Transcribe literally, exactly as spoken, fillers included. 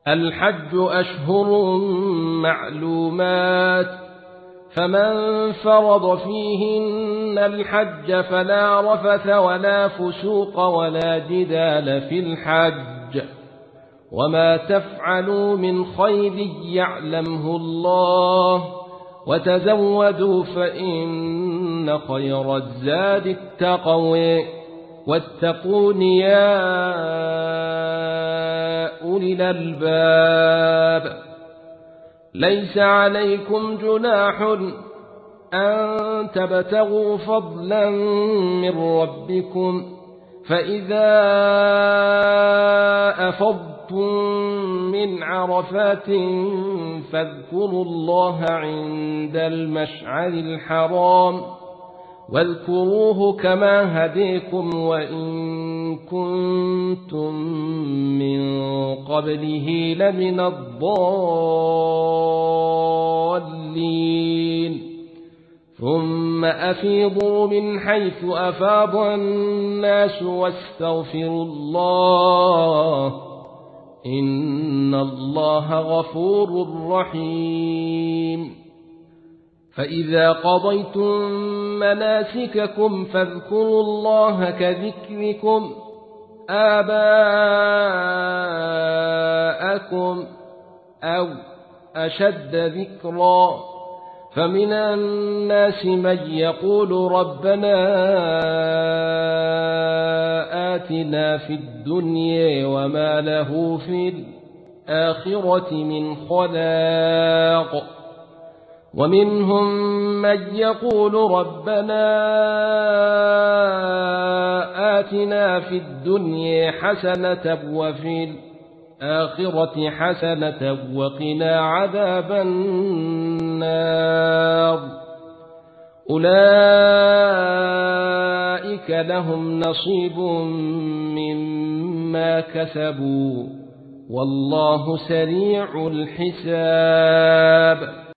الحج أشهر معلومات، فمن فرض فيهن الحج فلا رفث ولا فسوق ولا جدال في الحج، وما تفعلوا من خير يعلمه الله، وتزودوا فإن خير الزاد التقوى، واتقون يا أولي الألباب. ليس عليكم جناح أن تبتغوا فضلا من ربكم، فإذا أفضتم من عرفات فاذكروا الله عند المشعر الحرام، واذكروه كما هديكم وإن كنتم من قبله لمن الضالين. ثم أفيضوا من حيث أفاض الناس واستغفروا الله، إن الله غفور رحيم. فإذا قضيتم مناسككم فاذكروا الله كذكركم آباءكم أو أشد ذكرا، فمن الناس من يقول ربنا آتنا في الدنيا وما له في الآخرة من خلاق، ومنهم من يقول ربنا آتنا في الدنيا حسنة وفي الآخرة حسنة وقنا عذاب النار. أولئك لهم نصيب مما كسبوا والله سريع الحساب.